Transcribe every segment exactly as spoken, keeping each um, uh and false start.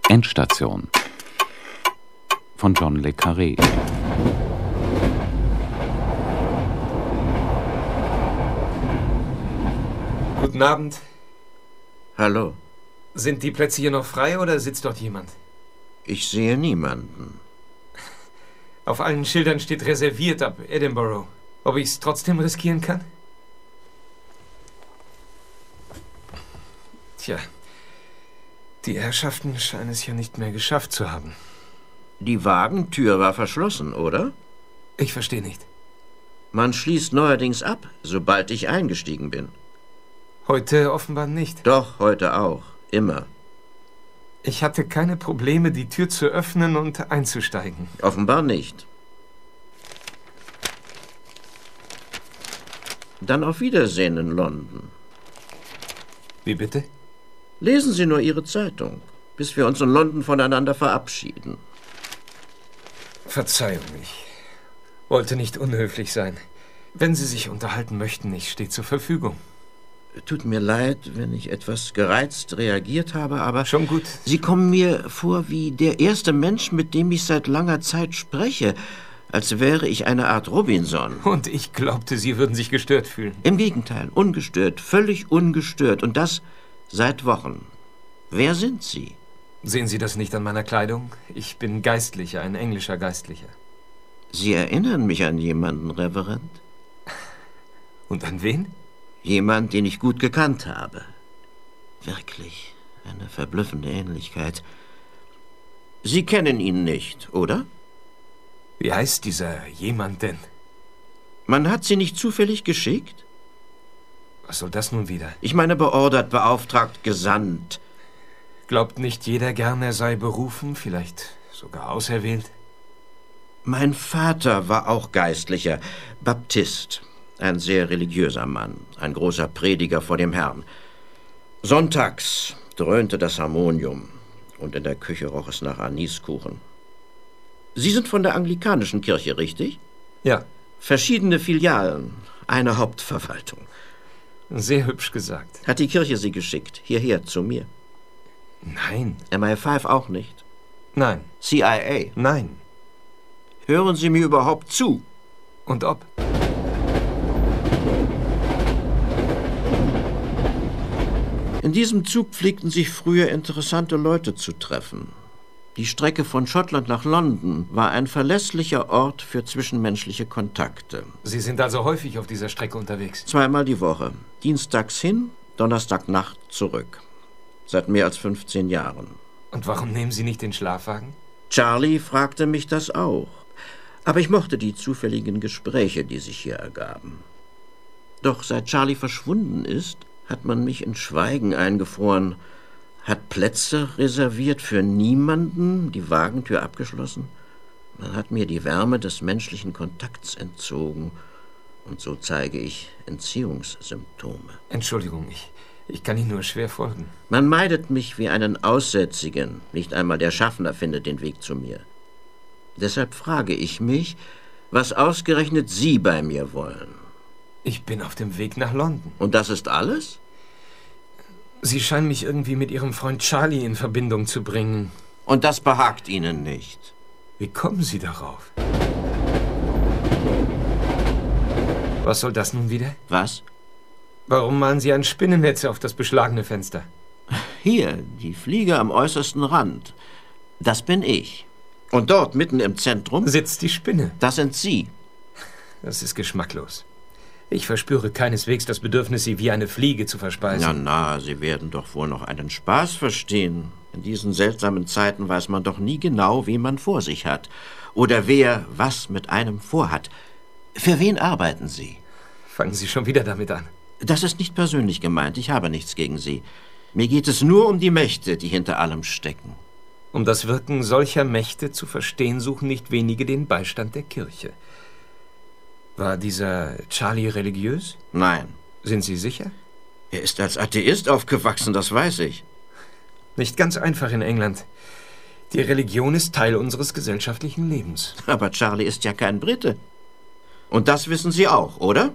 Endstation von John le Carré. Guten Abend. Hallo. Sind die Plätze hier noch frei oder sitzt dort jemand? Ich sehe niemanden. Auf allen Schildern steht reserviert ab Edinburgh. Ob ich es trotzdem riskieren kann? Tja, die Herrschaften scheinen es ja nicht mehr geschafft zu haben. Die Wagentür war verschlossen, oder? Ich verstehe nicht. Man schließt neuerdings ab, sobald ich eingestiegen bin. Heute offenbar nicht. Doch, heute auch. Immer. Ich hatte keine Probleme, die Tür zu öffnen und einzusteigen. Offenbar nicht. Dann auf Wiedersehen in London. Wie bitte? Lesen Sie nur Ihre Zeitung, bis wir uns in London voneinander verabschieden. Verzeihung, ich wollte nicht unhöflich sein. Wenn Sie sich unterhalten möchten, ich stehe zur Verfügung. Tut mir leid, wenn ich etwas gereizt reagiert habe, aber... Schon gut. Sie kommen mir vor wie der erste Mensch, mit dem ich seit langer Zeit spreche, als wäre ich eine Art Robinson. Und ich glaubte, Sie würden sich gestört fühlen. Im Gegenteil, ungestört, völlig ungestört. Und das seit Wochen. Wer sind Sie? Sehen Sie das nicht an meiner Kleidung? Ich bin Geistlicher, ein englischer Geistlicher. Sie erinnern mich an jemanden, Reverend. Und an wen? Jemand, den ich gut gekannt habe. Wirklich, eine verblüffende Ähnlichkeit. Sie kennen ihn nicht, oder? Wie heißt dieser jemand denn? Man hat Sie nicht zufällig geschickt? Was soll das nun wieder? Ich meine beordert, beauftragt, gesandt. Glaubt nicht jeder gern, er sei berufen, vielleicht sogar auserwählt? Mein Vater war auch Geistlicher, Baptist. Ein sehr religiöser Mann, ein großer Prediger vor dem Herrn. Sonntags dröhnte das Harmonium und in der Küche roch es nach Aniskuchen. Sie sind von der anglikanischen Kirche, richtig? Ja. Verschiedene Filialen, eine Hauptverwaltung. Sehr hübsch gesagt. Hat die Kirche Sie geschickt, hierher zu mir? Nein. M I fünf auch nicht? Nein. C I A? Nein. Hören Sie mir überhaupt zu? Und ob? In diesem Zug pflegten sich früher interessante Leute zu treffen. Die Strecke von Schottland nach London war ein verlässlicher Ort für zwischenmenschliche Kontakte. Sie sind also häufig auf dieser Strecke unterwegs? Zweimal die Woche. Dienstags hin, Donnerstagnacht zurück. Seit mehr als fünfzehn Jahren. Und warum nehmen Sie nicht den Schlafwagen? Charlie fragte mich das auch. Aber ich mochte die zufälligen Gespräche, die sich hier ergaben. Doch seit Charlie verschwunden ist, hat man mich in Schweigen eingefroren, hat Plätze reserviert für niemanden, die Wagentür abgeschlossen. Man hat mir die Wärme des menschlichen Kontakts entzogen. Und so zeige ich Entziehungssymptome. Entschuldigung, ich, ich kann Ihnen nur schwer folgen. Man meidet mich wie einen Aussätzigen. Nicht einmal der Schaffner findet den Weg zu mir. Deshalb frage ich mich, was ausgerechnet Sie bei mir wollen. Ich bin auf dem Weg nach London. Und das ist alles? Sie scheinen mich irgendwie mit Ihrem Freund Charlie in Verbindung zu bringen. Und das behagt Ihnen nicht. Wie kommen Sie darauf? Was soll das nun wieder? Was? Warum malen Sie ein Spinnennetz auf das beschlagene Fenster? Hier, die Fliege am äußersten Rand. Das bin ich. Und dort, mitten im Zentrum, sitzt die Spinne. Das sind Sie. Das ist geschmacklos. Ich verspüre keineswegs das Bedürfnis, Sie wie eine Fliege zu verspeisen. Na, na, Sie werden doch wohl noch einen Spaß verstehen. In diesen seltsamen Zeiten weiß man doch nie genau, wen man vor sich hat. Oder wer was mit einem vorhat. Für wen arbeiten Sie? Fangen Sie schon wieder damit an. Das ist nicht persönlich gemeint. Ich habe nichts gegen Sie. Mir geht es nur um die Mächte, die hinter allem stecken. Um das Wirken solcher Mächte zu verstehen, suchen nicht wenige den Beistand der Kirche. War dieser Charlie religiös? Nein. Sind Sie sicher? Er ist als Atheist aufgewachsen, das weiß ich. Nicht ganz einfach in England. Die Religion ist Teil unseres gesellschaftlichen Lebens. Aber Charlie ist ja kein Brite. Und das wissen Sie auch, oder?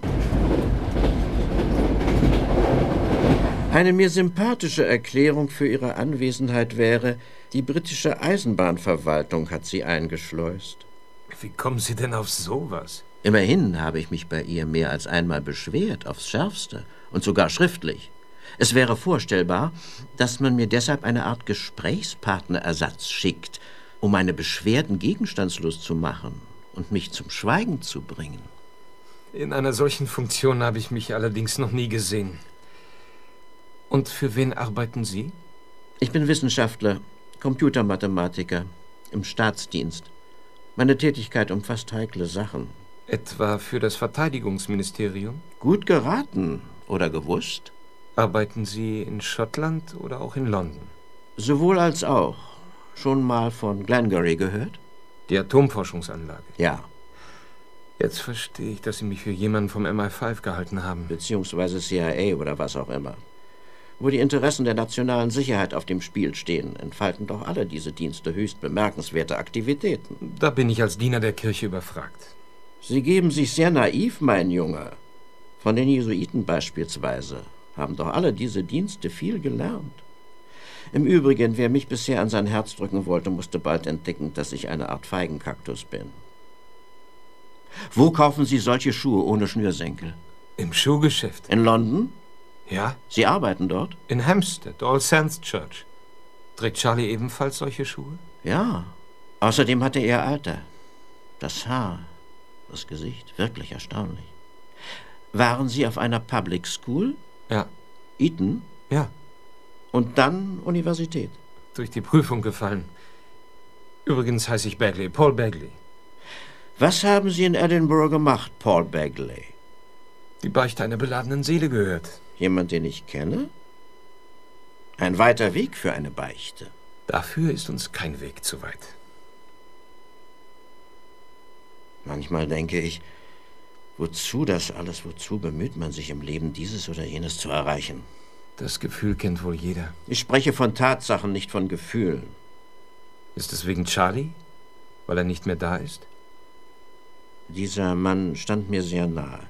Eine mir sympathische Erklärung für Ihre Anwesenheit wäre, Die britische Eisenbahnverwaltung hat sie eingeschleust. Wie kommen Sie denn auf sowas? Immerhin habe ich mich bei ihr mehr als einmal beschwert, aufs Schärfste, und sogar schriftlich. Es wäre vorstellbar, dass man mir deshalb eine Art Gesprächspartnerersatz schickt, um meine Beschwerden gegenstandslos zu machen und mich zum Schweigen zu bringen. In einer solchen Funktion habe ich mich allerdings noch nie gesehen. Und für wen arbeiten Sie? Ich bin Wissenschaftler, Computermathematiker, im Staatsdienst. Meine Tätigkeit umfasst heikle Sachen. Etwa für das Verteidigungsministerium? Gut geraten oder gewusst? Arbeiten Sie in Schottland oder auch in London? Sowohl als auch. Schon mal von Glengarry gehört? Die Atomforschungsanlage? Ja. Jetzt verstehe ich, dass Sie mich für jemanden vom M I fünf gehalten haben. Beziehungsweise C I A oder was auch immer. Wo die Interessen der nationalen Sicherheit auf dem Spiel stehen, entfalten doch alle diese Dienste höchst bemerkenswerte Aktivitäten. Da bin ich als Diener der Kirche überfragt. Sie geben sich sehr naiv, mein Junge. Von den Jesuiten beispielsweise haben doch alle diese Dienste viel gelernt. Im Übrigen, wer mich bisher an sein Herz drücken wollte, musste bald entdecken, dass ich eine Art Feigenkaktus bin. Wo kaufen Sie solche Schuhe ohne Schnürsenkel? Im Schuhgeschäft. In London? Ja. Sie arbeiten dort? In Hampstead, All Saints Church. Trägt Charlie ebenfalls solche Schuhe? Ja. Außerdem hatte er Alter. Das Haar, das Gesicht, wirklich erstaunlich. Waren Sie auf einer Public School? Ja. Eton? Ja. Und dann Universität? Durch die Prüfung gefallen. Übrigens heiße ich Bagley, Paul Bagley. Was haben Sie in Edinburgh gemacht, Paul Bagley? Die Beichte einer beladenen Seele gehört. Jemand, den ich kenne? Ein weiter Weg für eine Beichte. Dafür ist uns kein Weg zu weit. Manchmal denke ich, wozu das alles, wozu bemüht man sich im Leben, dieses oder jenes zu erreichen? Das Gefühl kennt wohl jeder. Ich spreche von Tatsachen, nicht von Gefühlen. Ist es wegen Charlie? Weil er nicht mehr da ist? Dieser Mann stand mir sehr nahe.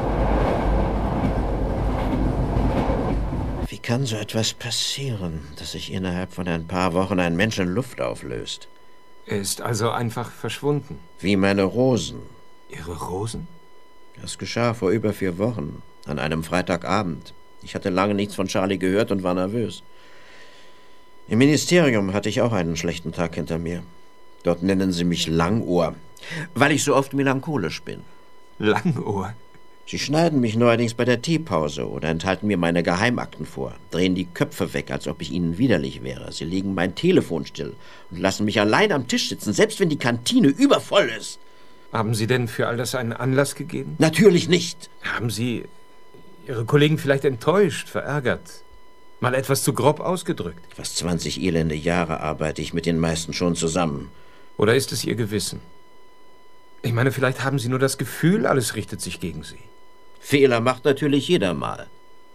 Wie kann so etwas passieren, dass sich innerhalb von ein paar Wochen ein Mensch in Luft auflöst? Er ist also einfach verschwunden. Wie meine Rosen. Ihre Rosen? Das geschah vor über vier Wochen, an einem Freitagabend. Ich hatte lange nichts von Charlie gehört und war nervös. Im Ministerium hatte ich auch einen schlechten Tag hinter mir. Dort nennen sie mich Langohr, weil ich so oft melancholisch bin. Langohr? Sie schneiden mich neuerdings bei der Teepause oder enthalten mir meine Geheimakten vor, drehen die Köpfe weg, als ob ich ihnen widerlich wäre. Sie legen mein Telefon still und lassen mich allein am Tisch sitzen, selbst wenn die Kantine übervoll ist. Haben Sie denn für all das einen Anlass gegeben? Natürlich nicht. Haben Sie Ihre Kollegen vielleicht enttäuscht, verärgert? Mal etwas zu grob ausgedrückt? Fast zwanzig elende Jahre arbeite ich mit den meisten schon zusammen. Oder ist es Ihr Gewissen? Ich meine, vielleicht haben Sie nur das Gefühl, alles richtet sich gegen Sie. Fehler macht natürlich jeder mal.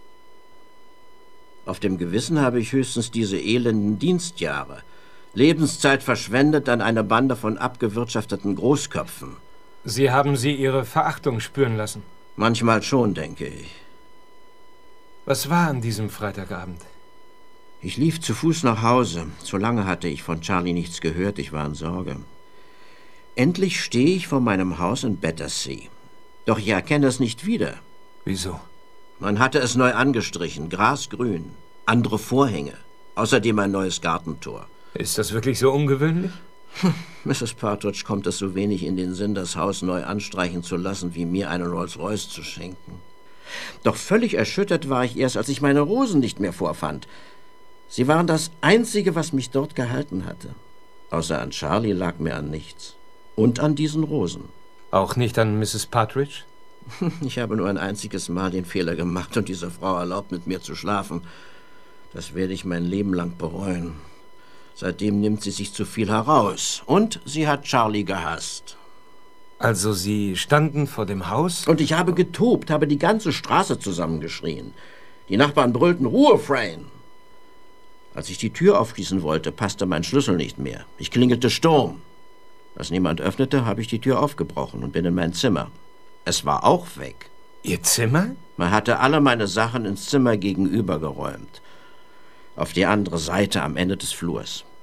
Auf dem Gewissen habe ich höchstens diese elenden Dienstjahre. Lebenszeit verschwendet an eine Bande von abgewirtschafteten Großköpfen. Sie haben sie Ihre Verachtung spüren lassen? Manchmal schon, denke ich. Was war an diesem Freitagabend? Ich lief zu Fuß nach Hause. So lange hatte ich von Charlie nichts gehört, ich war in Sorge. Endlich stehe ich vor meinem Haus in Battersea. Doch ich erkenne es nicht wieder. Wieso? Man hatte es neu angestrichen, grasgrün, andere Vorhänge, außerdem ein neues Gartentor. Ist das wirklich so ungewöhnlich? Misses Partridge kommt es so wenig in den Sinn, das Haus neu anstreichen zu lassen, wie mir einen Rolls-Royce zu schenken. Doch völlig erschüttert war ich erst, als ich meine Rosen nicht mehr vorfand. Sie waren das Einzige, was mich dort gehalten hatte. Außer an Charlie lag mir an nichts. Und an diesen Rosen. Auch nicht an Misses Partridge? Ich habe nur ein einziges Mal den Fehler gemacht und diese Frau erlaubt, mit mir zu schlafen. Das werde ich mein Leben lang bereuen. Seitdem nimmt sie sich zu viel heraus. Und sie hat Charlie gehasst. Also Sie standen vor dem Haus? Und ich habe getobt, habe die ganze Straße zusammengeschrien. Die Nachbarn brüllten, Ruhe, Frayne! Als ich die Tür aufschließen wollte, passte mein Schlüssel nicht mehr. Ich klingelte Sturm. Als niemand öffnete, habe ich die Tür aufgebrochen und bin in mein Zimmer. Es war auch weg. Ihr Zimmer? Man hatte alle meine Sachen ins Zimmer gegenüber geräumt. Auf die andere Seite am Ende des Flurs.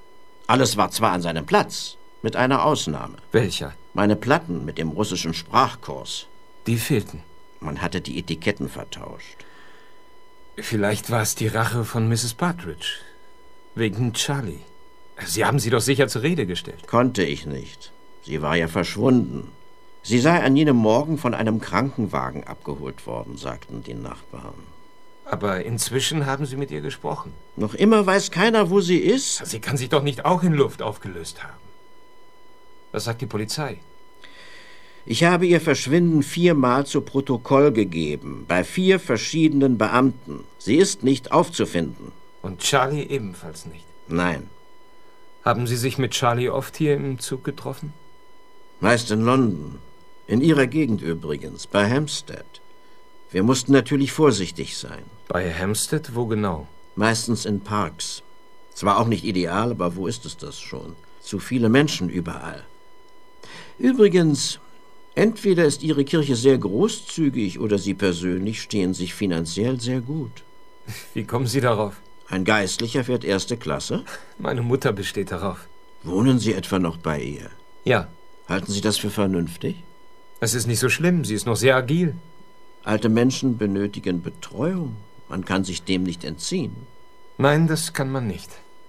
Alles war zwar an seinem Platz, mit einer Ausnahme. Welcher? Meine Platten mit dem russischen Sprachkurs. Die fehlten. Man hatte die Etiketten vertauscht. Vielleicht war es die Rache von Misses Partridge. Wegen Charlie. Sie haben sie doch sicher zur Rede gestellt. Konnte ich nicht. Sie war ja verschwunden. Sie sei an jenem Morgen von einem Krankenwagen abgeholt worden, sagten die Nachbarn. Aber inzwischen haben Sie mit ihr gesprochen. Noch immer weiß keiner, wo sie ist. Sie kann sich doch nicht auch in Luft aufgelöst haben. Was sagt die Polizei? Ich habe ihr Verschwinden viermal zu Protokoll gegeben, bei vier verschiedenen Beamten. Sie ist nicht aufzufinden. Und Charlie ebenfalls nicht? Nein. Haben Sie sich mit Charlie oft hier im Zug getroffen? Meist in London. In Ihrer Gegend übrigens, bei Hampstead. Wir mussten natürlich vorsichtig sein. Bei Hampstead? Wo genau? Meistens in Parks. Zwar auch nicht ideal, aber wo ist es das schon? Zu viele Menschen überall. Übrigens, entweder ist Ihre Kirche sehr großzügig oder Sie persönlich stehen sich finanziell sehr gut. Wie kommen Sie darauf? Ein Geistlicher fährt erste Klasse? Meine Mutter besteht darauf. Wohnen Sie etwa noch bei ihr? Ja. Halten Sie das für vernünftig? Es ist nicht so schlimm, sie ist noch sehr agil. Alte Menschen benötigen Betreuung. Man kann sich dem nicht entziehen. Nein, das kann man nicht.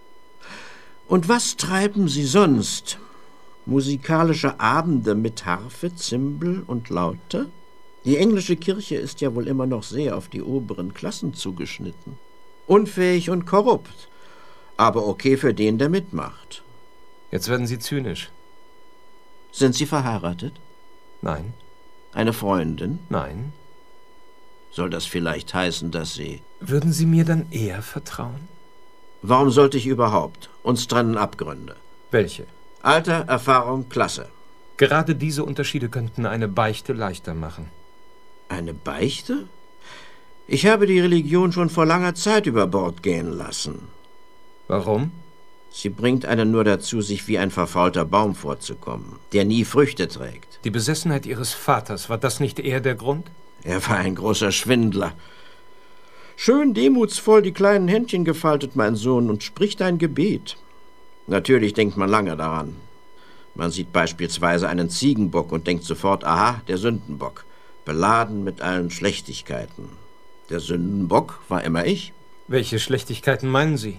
Und was treiben Sie sonst? Musikalische Abende mit Harfe, Zimbel und Laute? Die englische Kirche ist ja wohl immer noch sehr auf die oberen Klassen zugeschnitten. Unfähig und korrupt, aber okay für den, der mitmacht. Jetzt werden Sie zynisch. Sind Sie verheiratet? Nein. Eine Freundin? Nein. Soll das vielleicht heißen, dass Sie... Würden Sie mir dann eher vertrauen? Warum sollte ich überhaupt? Uns trennen Abgründe. Welche? Alter, Erfahrung, Klasse. Gerade diese Unterschiede könnten eine Beichte leichter machen. Eine Beichte? Ich habe die Religion schon vor langer Zeit über Bord gehen lassen. Warum? Sie bringt einen nur dazu, sich wie ein verfaulter Baum vorzukommen, der nie Früchte trägt. Die Besessenheit Ihres Vaters, war das nicht eher der Grund? Er war ein großer Schwindler. Schön demutsvoll die kleinen Händchen gefaltet, mein Sohn, und spricht ein Gebet. Natürlich denkt man lange daran. Man sieht beispielsweise einen Ziegenbock und denkt sofort, aha, der Sündenbock, beladen mit allen Schlechtigkeiten. Der Sündenbock war immer ich. Welche Schlechtigkeiten meinen Sie?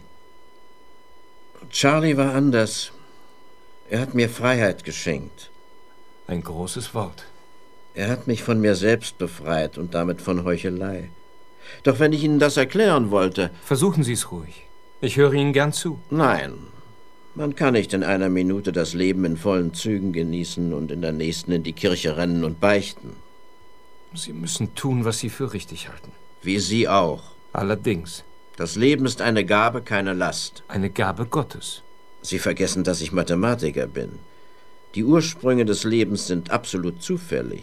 Charlie war anders. Er hat mir Freiheit geschenkt. Ein großes Wort. Er hat mich von mir selbst befreit und damit von Heuchelei. Doch wenn ich Ihnen das erklären wollte... Versuchen Sie es ruhig. Ich höre Ihnen gern zu. Nein, man kann nicht in einer Minute das Leben in vollen Zügen genießen und in der nächsten in die Kirche rennen und beichten. Sie müssen tun, was Sie für richtig halten. Wie Sie auch. Allerdings. Das Leben ist eine Gabe, keine Last. Eine Gabe Gottes. Sie vergessen, dass ich Mathematiker bin. Die Ursprünge des Lebens sind absolut zufällig.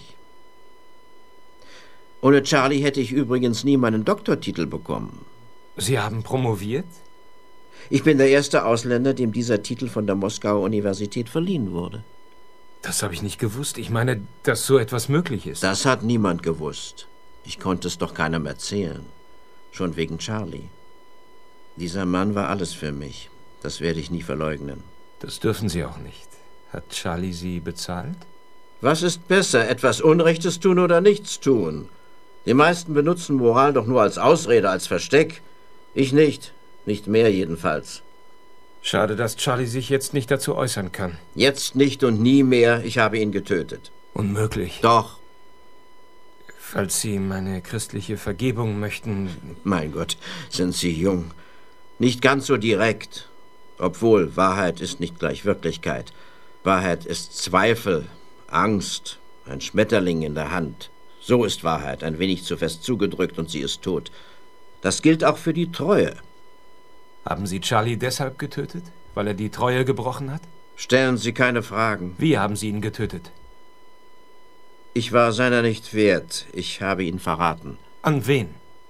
Ohne Charlie hätte ich übrigens nie meinen Doktortitel bekommen. Sie haben promoviert? Ich bin der erste Ausländer, dem dieser Titel von der Moskauer Universität verliehen wurde. Das habe ich nicht gewusst. Ich meine, dass so etwas möglich ist. Das hat niemand gewusst. Ich konnte es doch keinem erzählen. Schon wegen Charlie. Dieser Mann war alles für mich. Das werde ich nie verleugnen. Das dürfen Sie auch nicht. Hat Charlie Sie bezahlt? Was ist besser, etwas Unrechtes tun oder nichts tun? Die meisten benutzen Moral doch nur als Ausrede, als Versteck. Ich nicht. Nicht mehr jedenfalls. Schade, dass Charlie sich jetzt nicht dazu äußern kann. Jetzt nicht und nie mehr. Ich habe ihn getötet. Unmöglich. Doch. Falls Sie meine christliche Vergebung möchten... Mein Gott, sind Sie jung. Nicht ganz so direkt. Obwohl, Wahrheit ist nicht gleich Wirklichkeit. Wahrheit ist Zweifel, Angst, ein Schmetterling in der Hand. So ist Wahrheit, ein wenig zu fest zugedrückt und sie ist tot. Das gilt auch für die Treue. Haben Sie Charlie deshalb getötet, weil er die Treue gebrochen hat? Stellen Sie keine Fragen. Wie haben Sie ihn getötet? Ich war seiner nicht wert. Ich habe ihn verraten. An wen?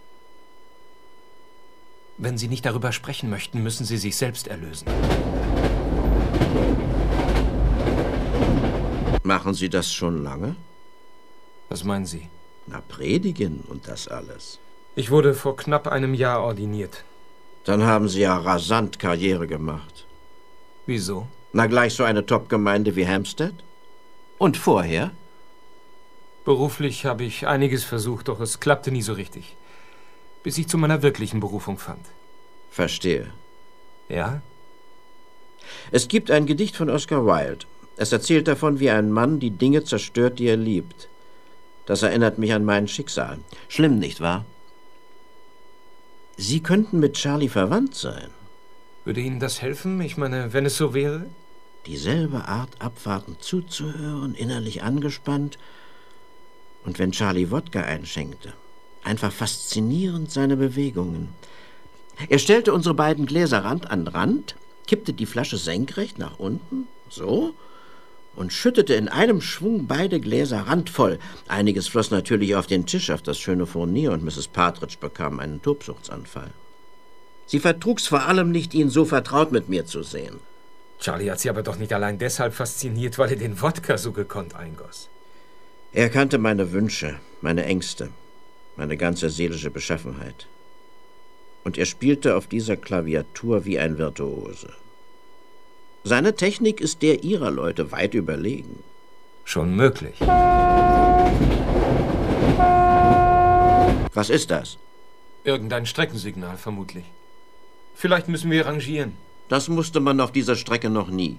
Wenn Sie nicht darüber sprechen möchten, müssen Sie sich selbst erlösen. Machen Sie das schon lange? Was meinen Sie? Na, predigen und das alles. Ich wurde vor knapp einem Jahr ordiniert. Dann haben Sie ja rasant Karriere gemacht. Wieso? Na, gleich so eine Top-Gemeinde wie Hampstead? Und vorher? Beruflich habe ich einiges versucht, doch es klappte nie so richtig. Bis ich zu meiner wirklichen Berufung fand. Verstehe. Ja? Es gibt ein Gedicht von Oscar Wilde. Es erzählt davon, wie ein Mann die Dinge zerstört, die er liebt. Das erinnert mich an mein Schicksal. Schlimm, nicht wahr? Sie könnten mit Charlie verwandt sein. Würde Ihnen das helfen? Ich meine, wenn es so wäre? Dieselbe Art, abwartend zuzuhören, innerlich angespannt. Und wenn Charlie Wodka einschenkte, einfach faszinierend seine Bewegungen. Er stellte unsere beiden Gläser Rand an Rand, kippte die Flasche senkrecht nach unten, so, und schüttete in einem Schwung beide Gläser randvoll. Einiges floss natürlich auf den Tisch, auf das schöne Furnier, und Misses Partridge bekam einen Tobsuchtsanfall. Sie vertrug's vor allem nicht, ihn so vertraut mit mir zu sehen. Charlie hat sie aber doch nicht allein deshalb fasziniert, weil er den Wodka so gekonnt eingoss. Er kannte meine Wünsche, meine Ängste, meine ganze seelische Beschaffenheit. Und er spielte auf dieser Klaviatur wie ein Virtuose. Seine Technik ist der ihrer Leute weit überlegen. Schon möglich. Was ist das? Irgendein Streckensignal, vermutlich. Vielleicht müssen wir rangieren. Das musste man auf dieser Strecke noch nie.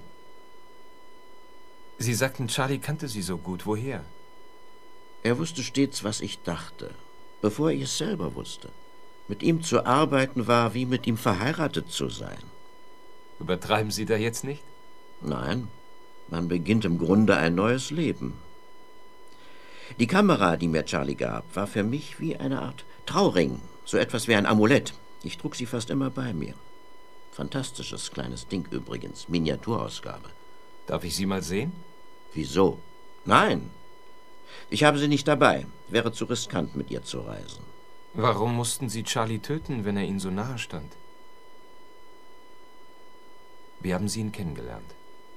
Sie sagten, Charlie kannte Sie so gut. Woher? Er wusste stets, was ich dachte, bevor ich es selber wusste. Mit ihm zu arbeiten war, wie mit ihm verheiratet zu sein. Übertreiben Sie da jetzt nicht? Nein, man beginnt im Grunde ein neues Leben. Die Kamera, die mir Charlie gab, war für mich wie eine Art Trauring, so etwas wie ein Amulett. Ich trug sie fast immer bei mir. Fantastisches kleines Ding übrigens, Miniaturausgabe. Darf ich sie mal sehen? Wieso? Nein, ich habe sie nicht dabei. Wäre zu riskant, mit ihr zu reisen. Warum mussten Sie Charlie töten, wenn er Ihnen so nahe stand? Wie haben Sie ihn kennengelernt?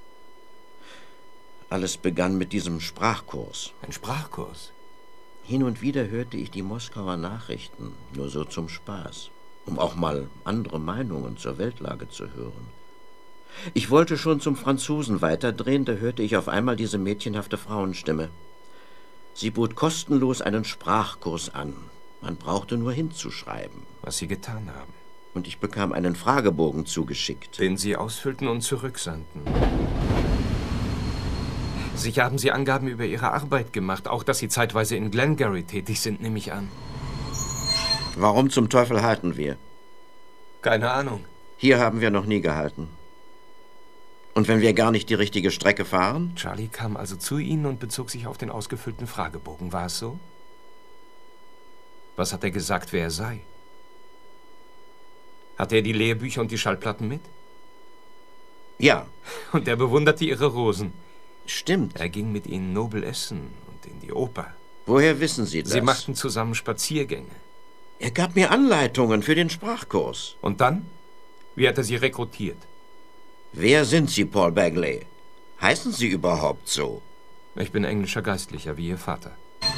Alles begann mit diesem Sprachkurs. Ein Sprachkurs? Hin und wieder hörte ich die Moskauer Nachrichten, nur so zum Spaß, um auch mal andere Meinungen zur Weltlage zu hören. Ich wollte schon zum Franzosen weiterdrehen, da hörte ich auf einmal diese mädchenhafte Frauenstimme. Sie bot kostenlos einen Sprachkurs an. Man brauchte nur hinzuschreiben. Was Sie getan haben. Und ich bekam einen Fragebogen zugeschickt. Den Sie ausfüllten und zurücksandten. Sicher haben Sie Angaben über Ihre Arbeit gemacht, auch dass Sie zeitweise in Glengarry tätig sind, nehme ich an. Warum zum Teufel halten wir? Keine Ahnung. Hier haben wir noch nie gehalten. Und wenn wir gar nicht die richtige Strecke fahren? Charlie kam also zu Ihnen und bezog sich auf den ausgefüllten Fragebogen. War es so? Was hat er gesagt, wer er sei? Hatte er die Lehrbücher und die Schallplatten mit? Ja. Und er bewunderte Ihre Rosen. Stimmt. Er ging mit Ihnen nobel essen und in die Oper. Woher wissen Sie das? Sie machten zusammen Spaziergänge. Er gab mir Anleitungen für den Sprachkurs. Und dann? Wie hat er Sie rekrutiert? Wer sind Sie, Paul Bagley? Heißen Sie überhaupt so? Ich bin englischer Geistlicher, wie Ihr Vater.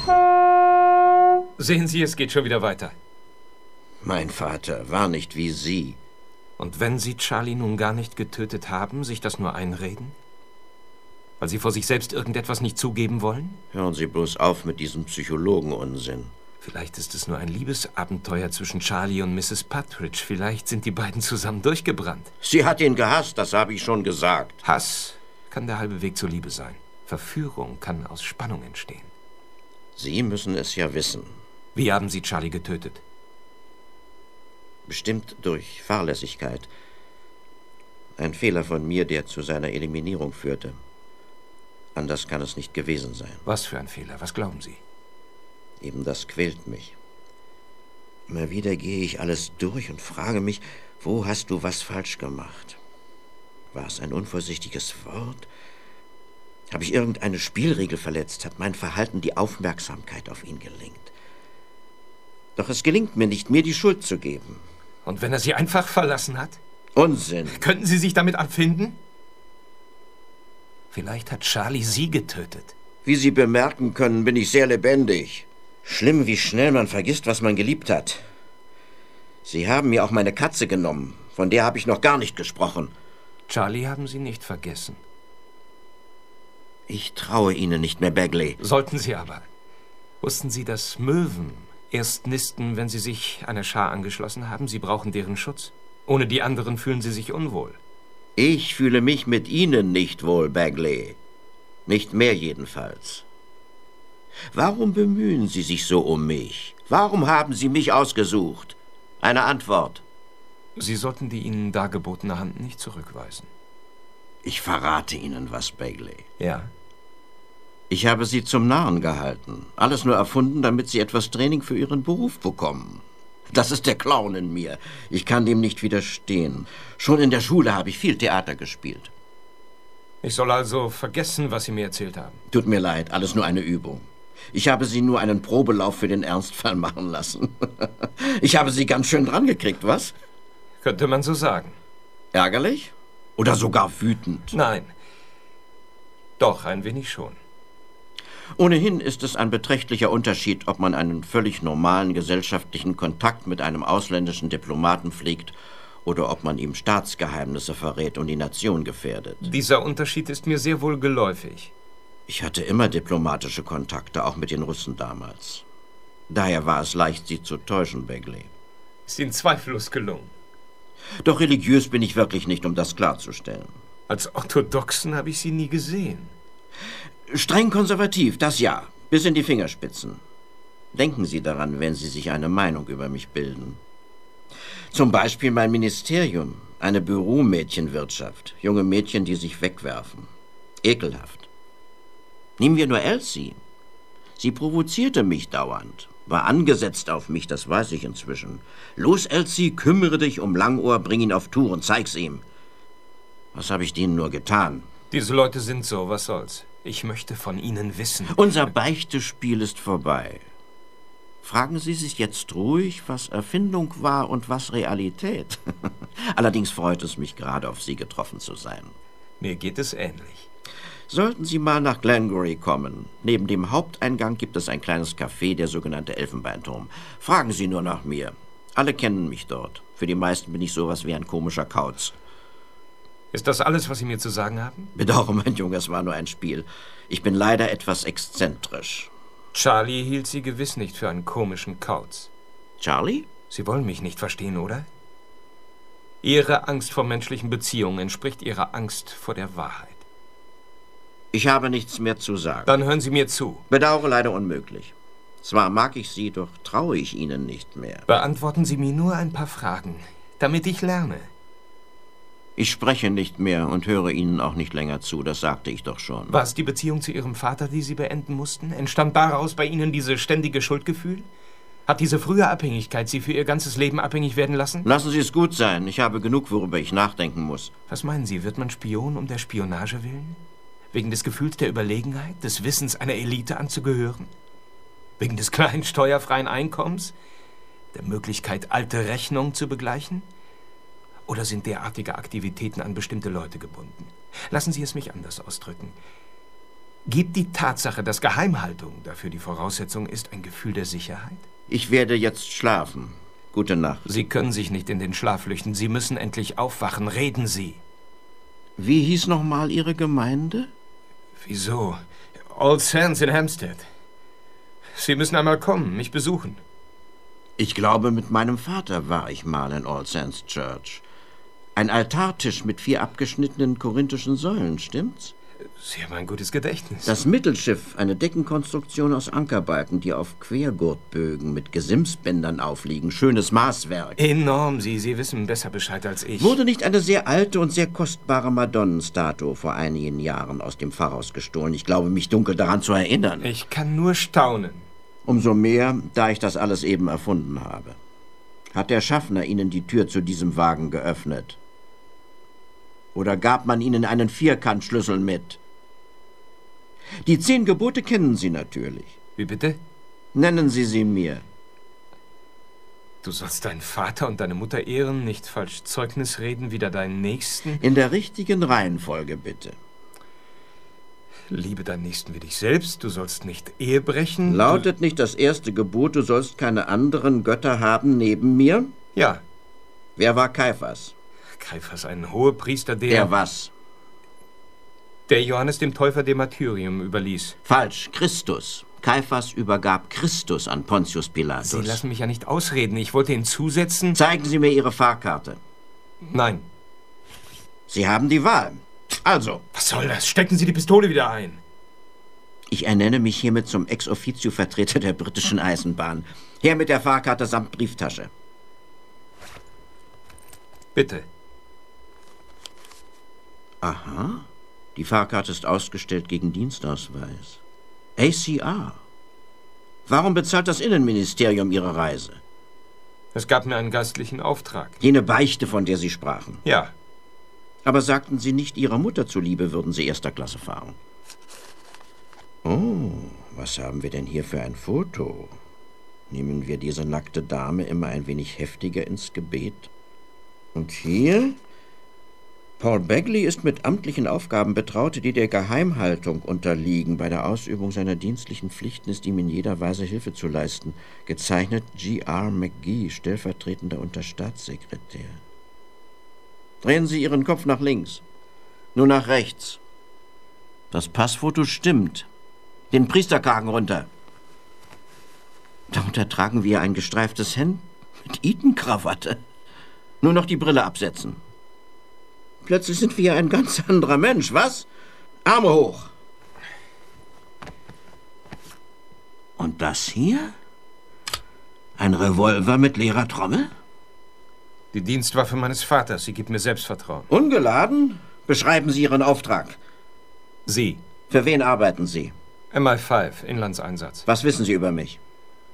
Sehen Sie, es geht schon wieder weiter. Mein Vater war nicht wie Sie. Und wenn Sie Charlie nun gar nicht getötet haben, sich das nur einreden? Weil Sie vor sich selbst irgendetwas nicht zugeben wollen? Hören Sie bloß auf mit diesem Psychologenunsinn. Vielleicht ist es nur ein Liebesabenteuer zwischen Charlie und Misses Partridge. Vielleicht sind die beiden zusammen durchgebrannt. Sie hat ihn gehasst, das habe ich schon gesagt. Hass kann der halbe Weg zur Liebe sein. Verführung kann aus Spannung entstehen. Sie müssen es ja wissen. Wie haben Sie Charlie getötet? Bestimmt durch Fahrlässigkeit. Ein Fehler von mir, der zu seiner Eliminierung führte. Anders kann es nicht gewesen sein. Was für ein Fehler? Was glauben Sie? Eben das quält mich. Immer wieder gehe ich alles durch und frage mich, wo hast du was falsch gemacht? War es ein unvorsichtiges Wort? Habe ich irgendeine Spielregel verletzt? Hat mein Verhalten die Aufmerksamkeit auf ihn gelenkt? Doch es gelingt mir nicht, mir die Schuld zu geben. Und wenn er Sie einfach verlassen hat? Unsinn. Könnten Sie sich damit abfinden? Vielleicht hat Charlie Sie getötet. Wie Sie bemerken können, bin ich sehr lebendig. Schlimm, wie schnell man vergisst, was man geliebt hat. Sie haben mir auch meine Katze genommen. Von der habe ich noch gar nicht gesprochen. Charlie haben Sie nicht vergessen. Ich traue Ihnen nicht mehr, Bagley. Sollten Sie aber. Wussten Sie, dass Möwen erst nisten, wenn sie sich einer Schar angeschlossen haben? Sie brauchen deren Schutz. Ohne die anderen fühlen sie sich unwohl. Ich fühle mich mit Ihnen nicht wohl, Bagley. Nicht mehr jedenfalls. Warum bemühen Sie sich so um mich? Warum haben Sie mich ausgesucht? Eine Antwort. Sie sollten die Ihnen dargebotene Hand nicht zurückweisen. Ich verrate Ihnen was, Bagley. Ja? Ich habe Sie zum Narren gehalten. Alles nur erfunden, damit Sie etwas Training für Ihren Beruf bekommen. Das ist der Clown in mir. Ich kann dem nicht widerstehen. Schon in der Schule habe ich viel Theater gespielt. Ich soll also vergessen, was Sie mir erzählt haben. Tut mir leid, alles nur eine Übung. Ich habe Sie nur einen Probelauf für den Ernstfall machen lassen. Ich habe Sie ganz schön dran gekriegt, was? Könnte man so sagen. Ärgerlich? Oder sogar wütend? Nein. Doch, ein wenig schon. Ohnehin ist es ein beträchtlicher Unterschied, ob man einen völlig normalen gesellschaftlichen Kontakt mit einem ausländischen Diplomaten pflegt oder ob man ihm Staatsgeheimnisse verrät und die Nation gefährdet. Dieser Unterschied ist mir sehr wohl geläufig. Ich hatte immer diplomatische Kontakte, auch mit den Russen damals. Daher war es leicht, Sie zu täuschen, Bagley. Ist Ihnen zweifellos gelungen. Doch religiös bin ich wirklich nicht, um das klarzustellen. Als Orthodoxen habe ich Sie nie gesehen. Streng konservativ, das ja, bis in die Fingerspitzen. Denken Sie daran, wenn Sie sich eine Meinung über mich bilden. Zum Beispiel mein Ministerium, eine Büromädchenwirtschaft, junge Mädchen, die sich wegwerfen. Ekelhaft. Nehmen wir nur Elsie. Sie provozierte mich dauernd, war angesetzt auf mich, das weiß ich inzwischen. Los, Elsie, kümmere dich um Langohr, bring ihn auf Tour und zeig's ihm. Was habe ich denen nur getan? Diese Leute sind so, was soll's. Ich möchte von Ihnen wissen. Unser Beichtspiel ist vorbei. Fragen Sie sich jetzt ruhig, was Erfindung war und was Realität. Allerdings freut es mich gerade, auf Sie getroffen zu sein. Mir geht es ähnlich. Sollten Sie mal nach Glengarry kommen. Neben dem Haupteingang gibt es ein kleines Café, der sogenannte Elfenbeinturm. Fragen Sie nur nach mir. Alle kennen mich dort. Für die meisten bin ich sowas wie ein komischer Kauz. Ist das alles, was Sie mir zu sagen haben? Bedauere, mein Junge, es war nur ein Spiel. Ich bin leider etwas exzentrisch. Charlie hielt Sie gewiss nicht für einen komischen Kauz. Charlie? Sie wollen mich nicht verstehen, oder? Ihre Angst vor menschlichen Beziehungen entspricht Ihrer Angst vor der Wahrheit. Ich habe nichts mehr zu sagen. Dann hören Sie mir zu. Bedauere, leider unmöglich. Zwar mag ich Sie, doch traue ich Ihnen nicht mehr. Beantworten Sie mir nur ein paar Fragen, damit ich lerne. Ich spreche nicht mehr und höre Ihnen auch nicht länger zu, das sagte ich doch schon. War es die Beziehung zu Ihrem Vater, die Sie beenden mussten? Entstand daraus bei Ihnen dieses ständige Schuldgefühl? Hat diese frühe Abhängigkeit Sie für Ihr ganzes Leben abhängig werden lassen? Lassen Sie es gut sein. Ich habe genug, worüber ich nachdenken muss. Was meinen Sie, wird man Spion um der Spionage willen? Wegen des Gefühls der Überlegenheit, des Wissens, einer Elite anzugehören? Wegen des kleinen steuerfreien Einkommens? Der Möglichkeit, alte Rechnungen zu begleichen? Oder sind derartige Aktivitäten an bestimmte Leute gebunden? Lassen Sie es mich anders ausdrücken. Gibt die Tatsache, dass Geheimhaltung dafür die Voraussetzung ist, ein Gefühl der Sicherheit? Ich werde jetzt schlafen. Gute Nacht. Sie können sich nicht in den Schlaf flüchten. Sie müssen endlich aufwachen. Reden Sie. Wie hieß nochmal Ihre Gemeinde? Wieso? All Saints in Hampstead. Sie müssen einmal kommen, mich besuchen. Ich glaube, mit meinem Vater war ich mal in All Saints Church. Ein Altartisch mit vier abgeschnittenen korinthischen Säulen, stimmt's? Sie haben ein gutes Gedächtnis. Das Mittelschiff, eine Deckenkonstruktion aus Ankerbalken, die auf Quergurtbögen mit Gesimsbändern aufliegen. Schönes Maßwerk. Enorm, Sie, Sie wissen besser Bescheid als ich. Wurde nicht eine sehr alte und sehr kostbare Madonnenstatue vor einigen Jahren aus dem Pfarrhaus gestohlen? Ich glaube, mich dunkel daran zu erinnern. Ich kann nur staunen. Umso mehr, da ich das alles eben erfunden habe. Hat der Schaffner Ihnen die Tür zu diesem Wagen geöffnet? Oder gab man Ihnen einen Vierkantschlüssel mit? Die zehn Gebote kennen Sie natürlich. Wie bitte? Nennen Sie sie mir. Du sollst deinen Vater und deine Mutter ehren, nicht falsch Zeugnis reden, wider deinen Nächsten. In der richtigen Reihenfolge, bitte. Liebe deinen Nächsten wie dich selbst, du sollst nicht Ehe brechen. Lautet nicht das erste Gebot, du sollst keine anderen Götter haben neben mir? Ja. Wer war Kaiphas? Kaiphas, ein Hohepriester, der... Der was? Der Johannes dem Täufer dem Martyrium überließ. Falsch, Christus. Kaiphas übergab Christus an Pontius Pilatus. Sie lassen mich ja nicht ausreden. Ich wollte Ihnen zusetzen... Zeigen Sie mir Ihre Fahrkarte. Nein. Sie haben die Wahl. Also... Was soll das? Stecken Sie die Pistole wieder ein. Ich ernenne mich hiermit zum Ex-Officio-Vertreter der britischen Eisenbahn. Her mit der Fahrkarte samt Brieftasche. Bitte. Aha. Die Fahrkarte ist ausgestellt gegen Dienstausweis. A C R. Warum bezahlt das Innenministerium Ihre Reise? Es gab mir einen geistlichen Auftrag. Jene Beichte, von der Sie sprachen. Ja. Aber sagten Sie nicht, Ihrer Mutter zuliebe würden Sie erster Klasse fahren? Oh, was haben wir denn hier für ein Foto? Nehmen wir diese nackte Dame immer ein wenig heftiger ins Gebet? Und hier? Paul Bagley ist mit amtlichen Aufgaben betraut, die der Geheimhaltung unterliegen. Bei der Ausübung seiner dienstlichen Pflichten ist ihm in jeder Weise Hilfe zu leisten. Gezeichnet G R McGee, stellvertretender Unterstaatssekretär. Drehen Sie Ihren Kopf nach links. Nur nach rechts. Das Passfoto stimmt. Den Priesterkragen runter. Darunter tragen wir ein gestreiftes Hemd mit Eton-Krawatte. Nur noch die Brille absetzen. Plötzlich sind wir ein ganz anderer Mensch, was? Arme hoch. Und das hier? Ein Revolver mit leerer Trommel? Die Dienstwaffe meines Vaters. Sie gibt mir Selbstvertrauen. Ungeladen? Beschreiben Sie Ihren Auftrag. Sie. Für wen arbeiten Sie? M I fünf, Inlandseinsatz. Was wissen Sie über mich?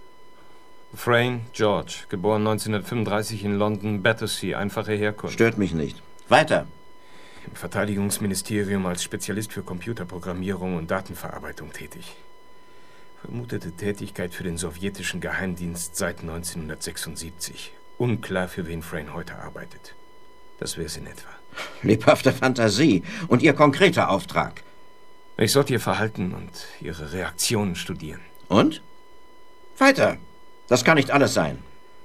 Frayne George, geboren neunzehnhundertfünfunddreißig in London, Battersea, einfache Herkunft. Stört mich nicht. Weiter. Im Verteidigungsministerium als Spezialist für Computerprogrammierung und Datenverarbeitung tätig. Vermutete Tätigkeit für den sowjetischen Geheimdienst seit neunzehnhundertsechsundsiebzig. Unklar, für wen Frayne heute arbeitet. Das wäre es in etwa. Lebhafte Fantasie. Und Ihr konkreter Auftrag? Ich sollte Ihr Verhalten und Ihre Reaktionen studieren. Und? Weiter. Das kann nicht alles sein.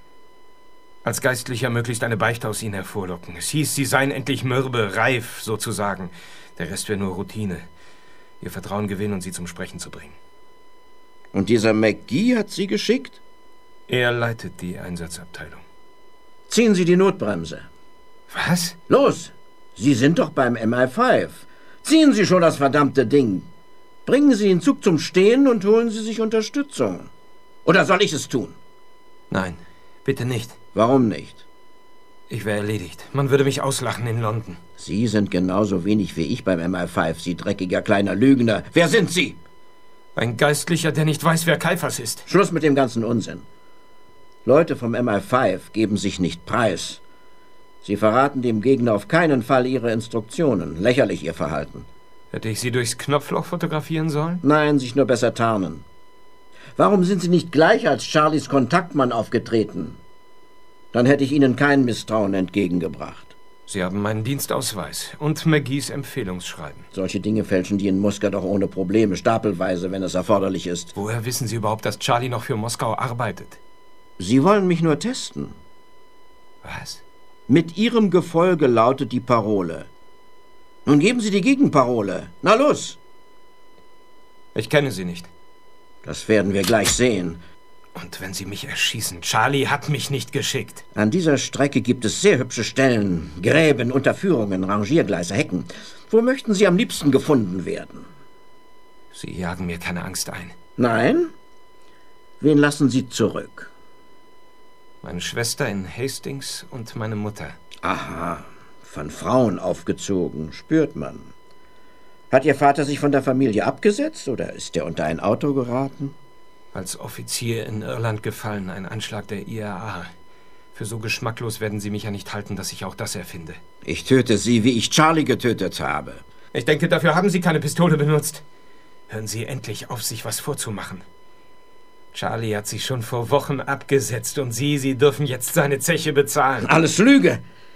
Als Geistlicher möglichst eine Beichte aus Ihnen hervorlocken. Es hieß, Sie seien endlich mürbe, reif, sozusagen. Der Rest wäre nur Routine. Ihr Vertrauen gewinnen und Sie zum Sprechen zu bringen. Und dieser McGee hat Sie geschickt? Er leitet die Einsatzabteilung. Ziehen Sie die Notbremse. Was? Los! Sie sind doch beim M I fünf. Ziehen Sie schon das verdammte Ding. Bringen Sie den Zug zum Stehen und holen Sie sich Unterstützung. Oder soll ich es tun? Nein, bitte nicht. Warum nicht? Ich wäre erledigt. Man würde mich auslachen in London. Sie sind genauso wenig wie ich beim M I fünf, Sie dreckiger kleiner Lügner. Wer sind Sie? Ein Geistlicher, der nicht weiß, wer Kaiphas ist. Schluss mit dem ganzen Unsinn. Leute vom M I fünf geben sich nicht preis. Sie verraten dem Gegner auf keinen Fall ihre Instruktionen. Lächerlich Ihr Verhalten. Hätte ich Sie durchs Knopfloch fotografieren sollen? Nein, sich nur besser tarnen. Warum sind Sie nicht gleich als Charlies Kontaktmann aufgetreten? Dann hätte ich Ihnen kein Misstrauen entgegengebracht. Sie haben meinen Dienstausweis und McGees Empfehlungsschreiben. Solche Dinge fälschen die in Moskau doch ohne Probleme, stapelweise, wenn es erforderlich ist. Woher wissen Sie überhaupt, dass Charlie noch für Moskau arbeitet? Sie wollen mich nur testen. Was? Mit Ihrem Gefolge lautet die Parole. Nun geben Sie die Gegenparole. Na los! Ich kenne Sie nicht. Das werden wir gleich sehen. Und wenn Sie mich erschießen, Charlie hat mich nicht geschickt. An dieser Strecke gibt es sehr hübsche Stellen, Gräben, Unterführungen, Rangiergleise, Hecken. Wo möchten Sie am liebsten gefunden werden? Sie jagen mir keine Angst ein. Nein? Wen lassen Sie zurück? Meine Schwester in Hastings und meine Mutter. Aha, von Frauen aufgezogen, spürt man. Hat Ihr Vater sich von der Familie abgesetzt oder ist er unter ein Auto geraten? Als Offizier in Irland gefallen, ein Anschlag der I R A. Für so geschmacklos werden Sie mich ja nicht halten, dass ich auch das erfinde. Ich töte Sie, wie ich Charlie getötet habe. Ich denke, dafür haben Sie keine Pistole benutzt. Hören Sie endlich auf, sich was vorzumachen. Charlie hat sich schon vor Wochen abgesetzt und Sie, Sie dürfen jetzt seine Zeche bezahlen. Alles Lüge!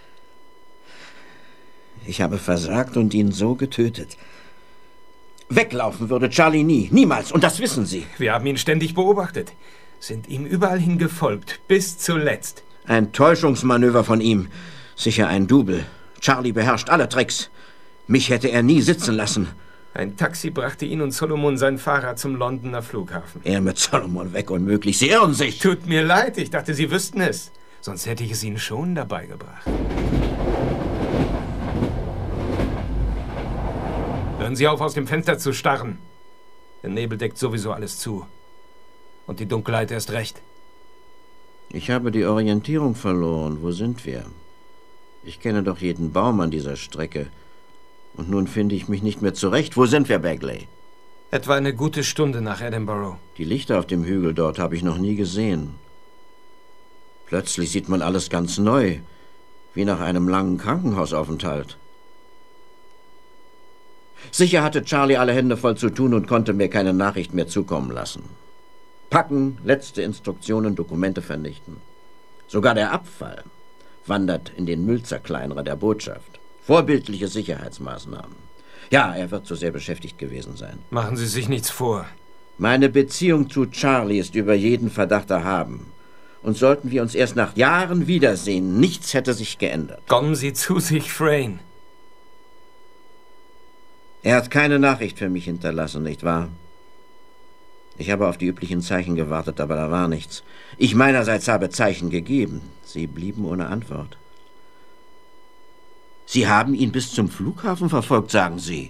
Ich habe versagt und ihn so getötet. Weglaufen würde Charlie nie, niemals, und das wissen Sie. Wir haben ihn ständig beobachtet, sind ihm überall hin gefolgt, bis zuletzt. Ein Täuschungsmanöver von ihm, sicher ein Double. Charlie beherrscht alle Tricks. Mich hätte er nie sitzen lassen. Ein Taxi brachte ihn und Solomon, sein Fahrer, zum Londoner Flughafen. Er mit Solomon weg, unmöglich. Sie irren sich. Tut mir leid, ich dachte, Sie wüssten es. Sonst hätte ich es Ihnen schon dabei gebracht. Hören Sie auf, aus dem Fenster zu starren. Der Nebel deckt sowieso alles zu. Und die Dunkelheit erst recht. Ich habe die Orientierung verloren. Wo sind wir? Ich kenne doch jeden Baum an dieser Strecke. Und nun finde ich mich nicht mehr zurecht. Wo sind wir, Bagley? Etwa eine gute Stunde nach Edinburgh. Die Lichter auf dem Hügel dort habe ich noch nie gesehen. Plötzlich sieht man alles ganz neu, wie nach einem langen Krankenhausaufenthalt. Sicher hatte Charlie alle Hände voll zu tun und konnte mir keine Nachricht mehr zukommen lassen. Packen, letzte Instruktionen, Dokumente vernichten. Sogar der Abfall wandert in den Müllzerkleinerer der Botschaft. Vorbildliche Sicherheitsmaßnahmen. Ja, er wird zu sehr beschäftigt gewesen sein. Machen Sie sich nichts vor. Meine Beziehung zu Charlie ist über jeden Verdacht erhaben. Und sollten wir uns erst nach Jahren wiedersehen, nichts hätte sich geändert. Kommen Sie zu sich, Frayne. Er hat keine Nachricht für mich hinterlassen, nicht wahr? Ich habe auf die üblichen Zeichen gewartet, aber da war nichts. Ich meinerseits habe Zeichen gegeben. Sie blieben ohne Antwort. Sie haben ihn bis zum Flughafen verfolgt, sagen Sie.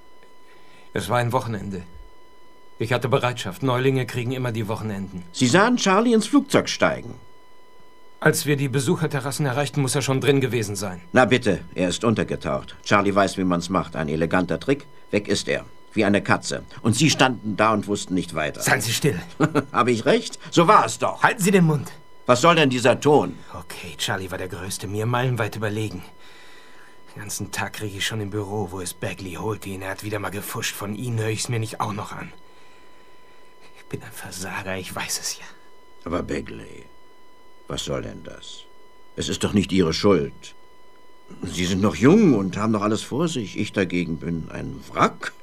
Es war ein Wochenende. Ich hatte Bereitschaft. Neulinge kriegen immer die Wochenenden. Sie sahen Charlie ins Flugzeug steigen. Als wir die Besucherterrassen erreichten, muss er schon drin gewesen sein. Na bitte, er ist untergetaucht. Charlie weiß, wie man's macht. Ein eleganter Trick. Weg ist er. Wie eine Katze. Und Sie standen da und wussten nicht weiter. Seien Sie still. Habe ich recht? So war es doch. Halten Sie den Mund. Was soll denn dieser Ton? Okay, Charlie war der Größte, mir meilenweit überlegen. Den ganzen Tag kriege ich schon im Büro, wo es Bagley holte ihn. Er hat wieder mal gefuscht. Von Ihnen höre ich es mir nicht auch noch an. Ich bin ein Versager, ich weiß es ja. Aber Bagley, was soll denn das? Es ist doch nicht Ihre Schuld. Sie sind noch jung und haben noch alles vor sich. Ich dagegen bin ein Wrack.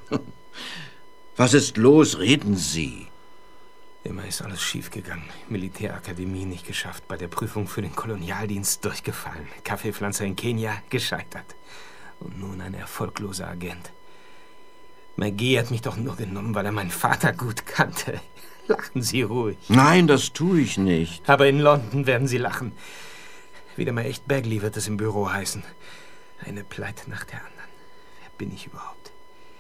Was ist los? Reden Sie. Immer ist alles schiefgegangen. Militärakademie nicht geschafft, bei der Prüfung für den Kolonialdienst durchgefallen. Kaffeepflanzer in Kenia gescheitert. Und nun ein erfolgloser Agent. McGee hat mich doch nur genommen, weil er meinen Vater gut kannte. Lachen Sie ruhig. Nein, das tue ich nicht. Aber in London werden Sie lachen. Wieder mal echt Bagley wird es im Büro heißen. Eine Pleite nach der anderen. Wer bin ich überhaupt?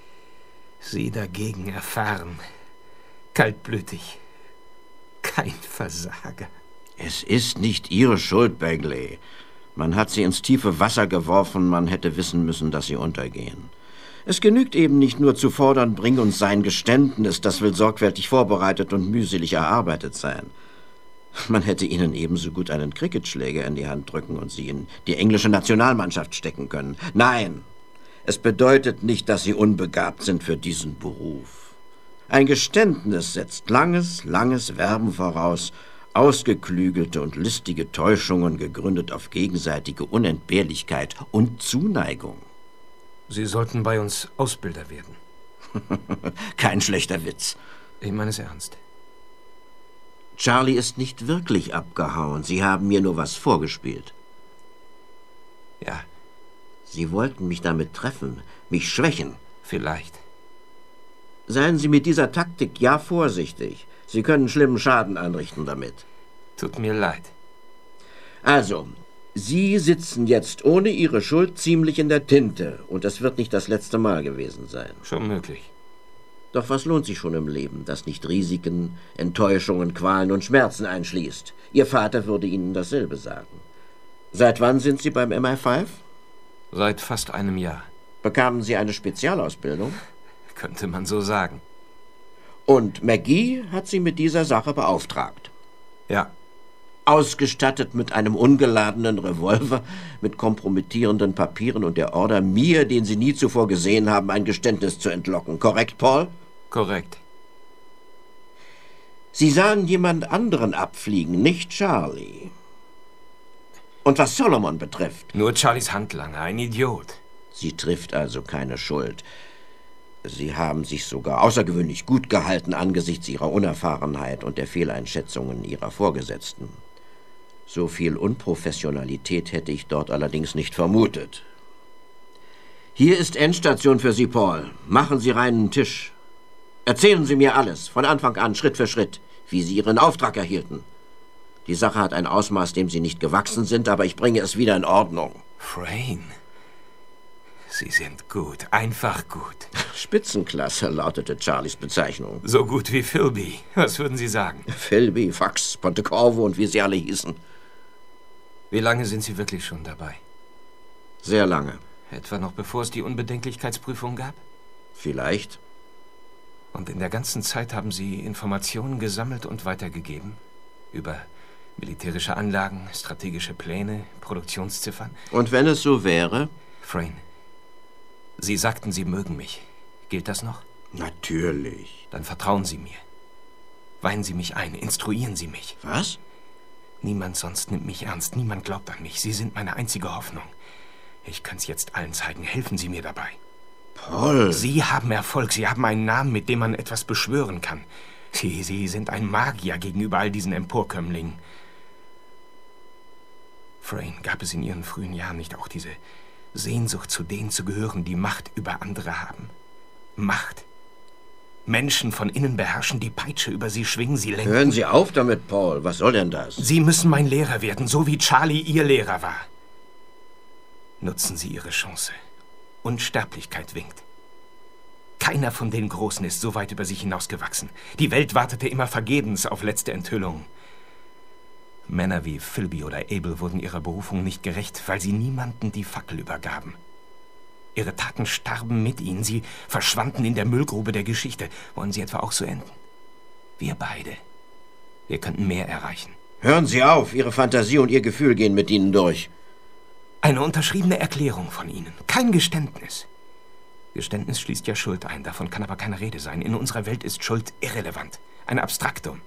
Sie dagegen erfahren. Kaltblütig. Kein Versager. Es ist nicht Ihre Schuld, Bagley. Man hat Sie ins tiefe Wasser geworfen, man hätte wissen müssen, dass Sie untergehen. Es genügt eben nicht nur zu fordern, bring uns sein Geständnis, das will sorgfältig vorbereitet und mühselig erarbeitet sein. Man hätte Ihnen ebenso gut einen Cricketschläger in die Hand drücken und Sie in die englische Nationalmannschaft stecken können. Nein, es bedeutet nicht, dass Sie unbegabt sind für diesen Beruf. Ein Geständnis setzt langes, langes Werben voraus, ausgeklügelte und listige Täuschungen, gegründet auf gegenseitige Unentbehrlichkeit und Zuneigung. Sie sollten bei uns Ausbilder werden. Kein schlechter Witz. Ich meine es ernst. Charlie ist nicht wirklich abgehauen. Sie haben mir nur was vorgespielt. Ja. Sie wollten mich damit treffen, mich schwächen. Vielleicht. Seien Sie mit dieser Taktik ja vorsichtig. Sie können schlimmen Schaden anrichten damit. Tut mir leid. Also, Sie sitzen jetzt ohne Ihre Schuld ziemlich in der Tinte. Und das wird nicht das letzte Mal gewesen sein. Schon möglich. Doch was lohnt sich schon im Leben, das nicht Risiken, Enttäuschungen, Qualen und Schmerzen einschließt? Ihr Vater würde Ihnen dasselbe sagen. Seit wann sind Sie beim M I fünf? Seit fast einem Jahr. Bekamen Sie eine Spezialausbildung? Könnte man so sagen. Und McGee hat Sie mit dieser Sache beauftragt? Ja. Ausgestattet mit einem ungeladenen Revolver, mit kompromittierenden Papieren und der Order, mir, den Sie nie zuvor gesehen haben, ein Geständnis zu entlocken. Korrekt, Paul? Korrekt. Sie sahen jemand anderen abfliegen, nicht Charlie. Und was Solomon betrifft? Nur Charlies Handlanger, ein Idiot. Sie trifft also keine Schuld. Sie haben sich sogar außergewöhnlich gut gehalten angesichts Ihrer Unerfahrenheit und der Fehleinschätzungen Ihrer Vorgesetzten. So viel Unprofessionalität hätte ich dort allerdings nicht vermutet. Hier ist Endstation für Sie, Paul. Machen Sie reinen Tisch. Erzählen Sie mir alles, von Anfang an, Schritt für Schritt, wie Sie Ihren Auftrag erhielten. Die Sache hat ein Ausmaß, dem Sie nicht gewachsen sind, aber ich bringe es wieder in Ordnung. Frayne, Sie sind gut, einfach gut. Spitzenklasse lautete Charlies Bezeichnung. So gut wie Philby. Was würden Sie sagen? Philby, Fax, Pontecorvo und wie sie alle hießen. Wie lange sind Sie wirklich schon dabei? Sehr lange. Etwa noch bevor es die Unbedenklichkeitsprüfung gab? Vielleicht. Und in der ganzen Zeit haben Sie Informationen gesammelt und weitergegeben? Über militärische Anlagen, strategische Pläne, Produktionsziffern? Und wenn es so wäre? Frayne, Sie sagten, Sie mögen mich. Gilt das noch? Natürlich. Dann vertrauen Sie mir. Weihen Sie mich ein, instruieren Sie mich. Was? Niemand sonst nimmt mich ernst, niemand glaubt an mich. Sie sind meine einzige Hoffnung. Ich kann es jetzt allen zeigen. Helfen Sie mir dabei. Paul! Sie haben Erfolg. Sie haben einen Namen, mit dem man etwas beschwören kann. Sie, Sie sind ein Magier gegenüber all diesen Emporkömmlingen. Frayne, gab es in Ihren frühen Jahren nicht auch diese Sehnsucht, zu denen zu gehören, die Macht über andere haben? Macht. Menschen von innen beherrschen, die Peitsche über sie schwingen, sie lenken. Hören Sie auf damit, Paul. Was soll denn das? Sie müssen mein Lehrer werden, so wie Charlie Ihr Lehrer war. Nutzen Sie Ihre Chance. Unsterblichkeit winkt. Keiner von den Großen ist so weit über sich hinausgewachsen. Die Welt wartete immer vergebens auf letzte Enthüllungen. Männer wie Philby oder Abel wurden ihrer Berufung nicht gerecht, weil sie niemanden die Fackel übergaben. Ihre Taten starben mit ihnen, sie verschwanden in der Müllgrube der Geschichte. Wollen Sie etwa auch so enden? Wir beide. Wir könnten mehr erreichen. Hören Sie auf, Ihre Fantasie und Ihr Gefühl gehen mit Ihnen durch. Eine unterschriebene Erklärung von Ihnen, kein Geständnis. Geständnis schließt ja Schuld ein, davon kann aber keine Rede sein. In unserer Welt ist Schuld irrelevant, ein Abstraktum.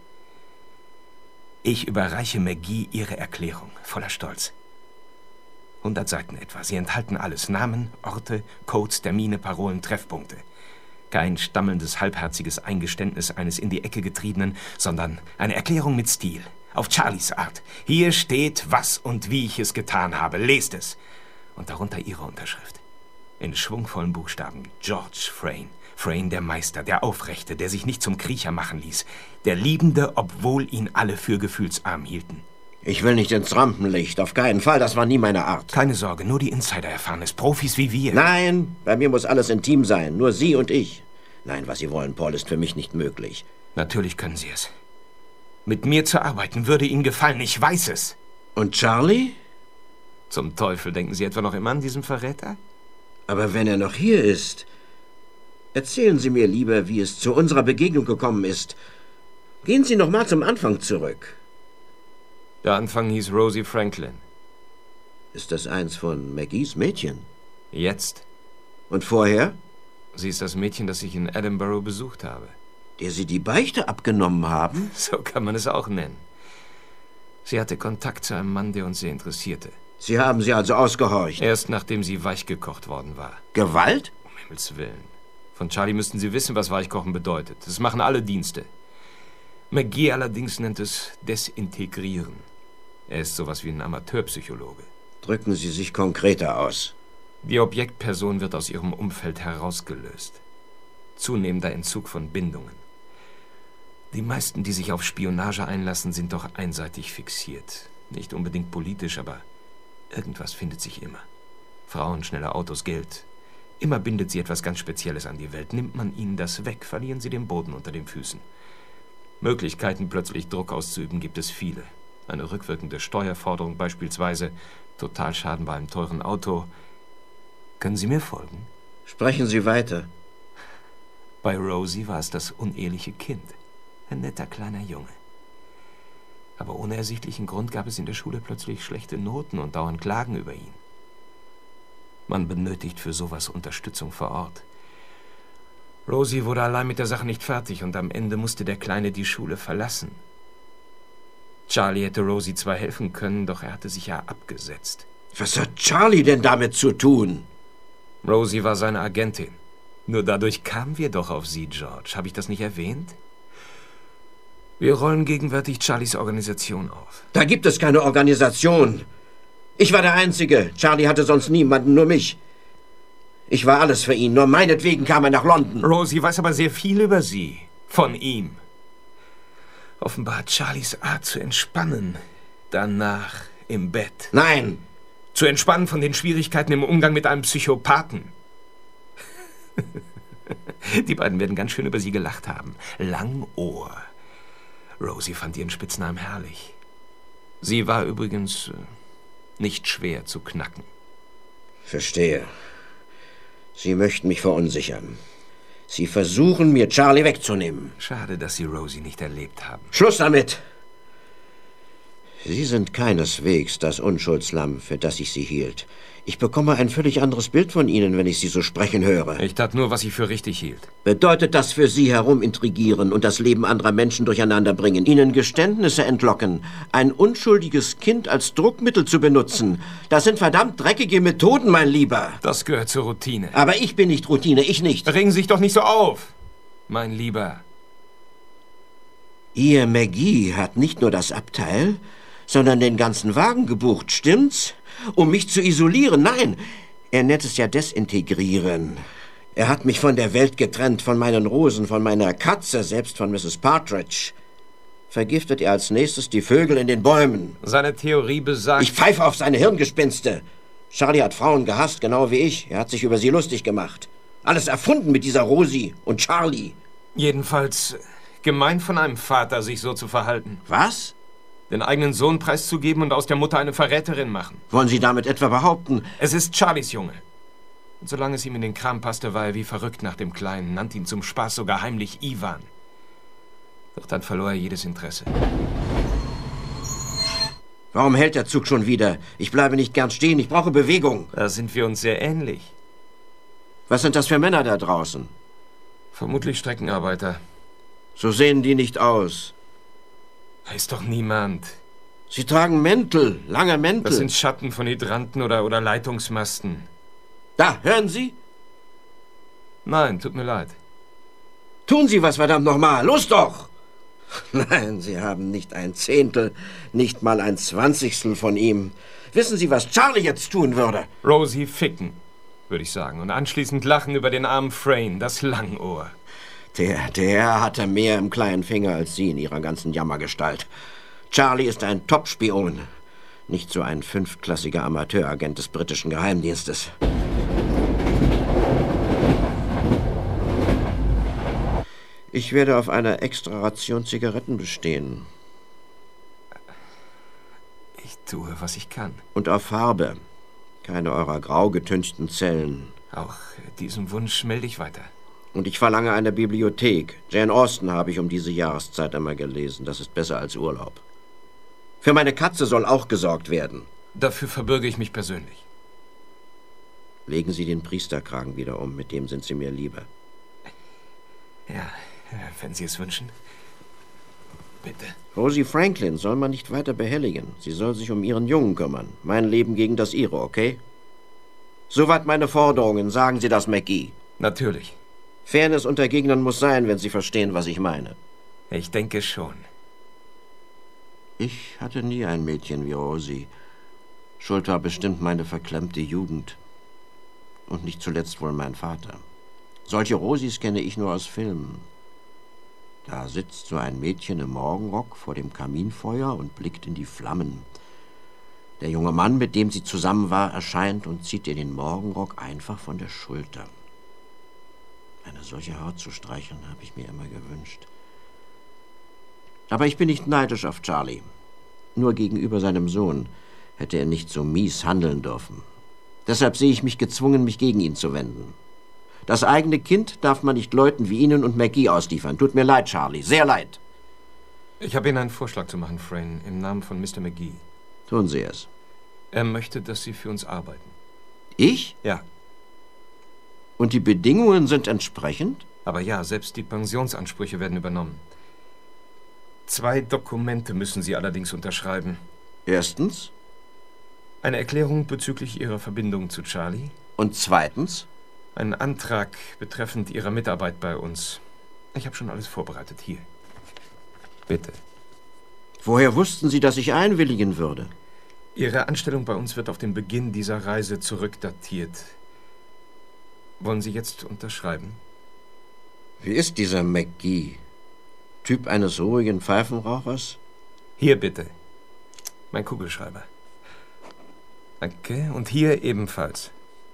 Ich überreiche McGee Ihre Erklärung, voller Stolz. Hundert Seiten etwa. Sie enthalten alles. Namen, Orte, Codes, Termine, Parolen, Treffpunkte. Kein stammelndes, halbherziges Eingeständnis eines in die Ecke getriebenen, sondern eine Erklärung mit Stil. Auf Charlies Art. Hier steht, was und wie ich es getan habe. Lest es. Und darunter Ihre Unterschrift. In schwungvollen Buchstaben. George Frayne. Frayne der Meister, der Aufrechte, der sich nicht zum Kriecher machen ließ. Der Liebende, obwohl ihn alle für gefühlsarm hielten. Ich will nicht ins Rampenlicht, auf keinen Fall, das war nie meine Art. Keine Sorge, nur die Insider erfahren es, Profis wie wir. Nein, bei mir muss alles intim sein, nur Sie und ich. Nein, was Sie wollen, Paul, ist für mich nicht möglich. Natürlich können Sie es. Mit mir zu arbeiten würde Ihnen gefallen, ich weiß es. Und Charlie? Zum Teufel, denken Sie etwa noch immer an diesen Verräter? Aber wenn er noch hier ist, erzählen Sie mir lieber, wie es zu unserer Begegnung gekommen ist. Gehen Sie noch mal zum Anfang zurück. Der Anfang hieß Rosie Franklin. Ist das eins von McGees Mädchen? Jetzt? Und vorher? Sie ist das Mädchen, das ich in Edinburgh besucht habe. Der Sie die Beichte abgenommen haben? So kann man es auch nennen. Sie hatte Kontakt zu einem Mann, der uns sehr interessierte. Sie haben sie also ausgehorcht? Erst nachdem sie weichgekocht worden war. Gewalt? Um Himmels Willen. Von Charlie müssten Sie wissen, was Weichkochen bedeutet. Das machen alle Dienste. McGee allerdings nennt es Desintegrieren. Er ist sowas wie ein Amateurpsychologe. Drücken Sie sich konkreter aus. Die Objektperson wird aus ihrem Umfeld herausgelöst. Zunehmender Entzug von Bindungen. Die meisten, die sich auf Spionage einlassen, sind doch einseitig fixiert. Nicht unbedingt politisch, aber irgendwas findet sich immer. Frauen, schnelle Autos, Geld. Immer bindet sie etwas ganz Spezielles an die Welt. Nimmt man ihnen das weg, verlieren sie den Boden unter den Füßen. Möglichkeiten, plötzlich Druck auszuüben, gibt es viele. Eine rückwirkende Steuerforderung beispielsweise, Totalschaden bei einem teuren Auto. Können Sie mir folgen? Sprechen Sie weiter. Bei Rosie war es das uneheliche Kind. Ein netter kleiner Junge. Aber ohne ersichtlichen Grund gab es in der Schule plötzlich schlechte Noten und dauernd Klagen über ihn. Man benötigt für sowas Unterstützung vor Ort. Rosie wurde allein mit der Sache nicht fertig und am Ende musste der Kleine die Schule verlassen. Charlie hätte Rosie zwar helfen können, doch er hatte sich ja abgesetzt. Was hat Charlie denn damit zu tun? Rosie war seine Agentin. Nur dadurch kamen wir doch auf sie, George. Habe ich das nicht erwähnt? Wir rollen gegenwärtig Charlies Organisation auf. Da gibt es keine Organisation. Ich war der Einzige. Charlie hatte sonst niemanden, nur mich. Ich war alles für ihn, nur meinetwegen kam er nach London. Rosie weiß aber sehr viel über Sie. Von ihm. Offenbar hat Charlies Art zu entspannen. Danach im Bett. Nein! Zu entspannen von den Schwierigkeiten im Umgang mit einem Psychopathen. Die beiden werden ganz schön über Sie gelacht haben. Langohr. Rosie fand ihren Spitznamen herrlich. Sie war übrigens äh, nicht schwer zu knacken. Verstehe. Sie möchten mich verunsichern. Sie versuchen, mir Charlie wegzunehmen. Schade, dass Sie Rosie nicht erlebt haben. Schluss damit! Sie sind keineswegs das Unschuldslamm, für das ich Sie hielt. Ich bekomme ein völlig anderes Bild von Ihnen, wenn ich Sie so sprechen höre. Ich tat nur, was ich für richtig hielt. Bedeutet das für Sie herumintrigieren und das Leben anderer Menschen durcheinander bringen, Ihnen Geständnisse entlocken, ein unschuldiges Kind als Druckmittel zu benutzen? Das sind verdammt dreckige Methoden, mein Lieber. Das gehört zur Routine. Aber ich bin nicht Routine, ich nicht. Regen Sie sich doch nicht so auf, mein Lieber. Ihr McGee hat nicht nur das Abteil, sondern den ganzen Wagen gebucht, stimmt's? Um mich zu isolieren. Nein, er nennt es ja desintegrieren. Er hat mich von der Welt getrennt, von meinen Rosen, von meiner Katze, selbst von Misses Partridge. Vergiftet er als nächstes die Vögel in den Bäumen. Seine Theorie besagt... Ich pfeife auf seine Hirngespinste. Charlie hat Frauen gehasst, genau wie ich. Er hat sich über sie lustig gemacht. Alles erfunden mit dieser Rosie und Charlie. Jedenfalls gemein von einem Vater, sich so zu verhalten. Was? Den eigenen Sohn preiszugeben und aus der Mutter eine Verräterin machen. Wollen Sie damit etwa behaupten? Es ist Charlies Junge. Und solange es ihm in den Kram passte, war er wie verrückt nach dem Kleinen, nannte ihn zum Spaß sogar heimlich Ivan. Doch dann verlor er jedes Interesse. Warum hält der Zug schon wieder? Ich bleibe nicht gern stehen, ich brauche Bewegung. Da sind wir uns sehr ähnlich. Was sind das für Männer da draußen? Vermutlich Streckenarbeiter. So sehen die nicht aus. Ist doch niemand. Sie tragen Mäntel, lange Mäntel. Das sind Schatten von Hydranten oder, oder Leitungsmasten. Da, hören Sie? Nein, tut mir leid. Tun Sie was, verdammt nochmal. Los doch! Nein, Sie haben nicht ein Zehntel, nicht mal ein Zwanzigstel von ihm. Wissen Sie, was Charlie jetzt tun würde? Rosie ficken, würde ich sagen. Und anschließend lachen über den armen Frayne, das Langohr. Der, der hatte mehr im kleinen Finger als Sie in Ihrer ganzen Jammergestalt. Charlie ist ein Top-Spion, nicht so ein fünfklassiger Amateuragent des britischen Geheimdienstes. Ich werde auf einer extra Ration Zigaretten bestehen. Ich tue, was ich kann. Und auf Farbe. Keine eurer grau getünchten Zellen. Auch diesem Wunsch melde ich weiter. Und ich verlange eine Bibliothek. Jane Austen habe ich um diese Jahreszeit immer gelesen. Das ist besser als Urlaub. Für meine Katze soll auch gesorgt werden. Dafür verbürge ich mich persönlich. Legen Sie den Priesterkragen wieder um. Mit dem sind Sie mir lieber. Ja, wenn Sie es wünschen. Bitte. Rosie Franklin soll man nicht weiter behelligen. Sie soll sich um ihren Jungen kümmern. Mein Leben gegen das Ihre, okay? Soweit meine Forderungen. Sagen Sie das, McGee. Natürlich. Fairness unter Gegnern muss sein, wenn Sie verstehen, was ich meine. Ich denke schon. Ich hatte nie ein Mädchen wie Rosie. Schuld war bestimmt meine verklemmte Jugend. Und nicht zuletzt wohl mein Vater. Solche Rosies kenne ich nur aus Filmen. Da sitzt so ein Mädchen im Morgenrock vor dem Kaminfeuer und blickt in die Flammen. Der junge Mann, mit dem sie zusammen war, erscheint und zieht ihr den Morgenrock einfach von der Schulter. Eine solche Haut zu streicheln, habe ich mir immer gewünscht. Aber ich bin nicht neidisch auf Charlie. Nur gegenüber seinem Sohn hätte er nicht so mies handeln dürfen. Deshalb sehe ich mich gezwungen, mich gegen ihn zu wenden. Das eigene Kind darf man nicht Leuten wie Ihnen und McGee ausliefern. Tut mir leid, Charlie, sehr leid. Ich habe Ihnen einen Vorschlag zu machen, Frayne, im Namen von Mister McGee. Tun Sie es. Er möchte, dass Sie für uns arbeiten. Ich? Ja. Und die Bedingungen sind entsprechend? Aber ja, selbst die Pensionsansprüche werden übernommen. Zwei Dokumente müssen Sie allerdings unterschreiben. Erstens? Eine Erklärung bezüglich Ihrer Verbindung zu Charlie. Und zweitens? Ein Antrag betreffend Ihrer Mitarbeit bei uns. Ich habe schon alles vorbereitet. Hier. Bitte. Woher wussten Sie, dass ich einwilligen würde? Ihre Anstellung bei uns wird auf den Beginn dieser Reise zurückdatiert. Wollen Sie jetzt unterschreiben? Wie ist dieser McGee? Typ eines ruhigen Pfeifenrauchers? Hier bitte. Mein Kugelschreiber. Danke. Und hier ebenfalls.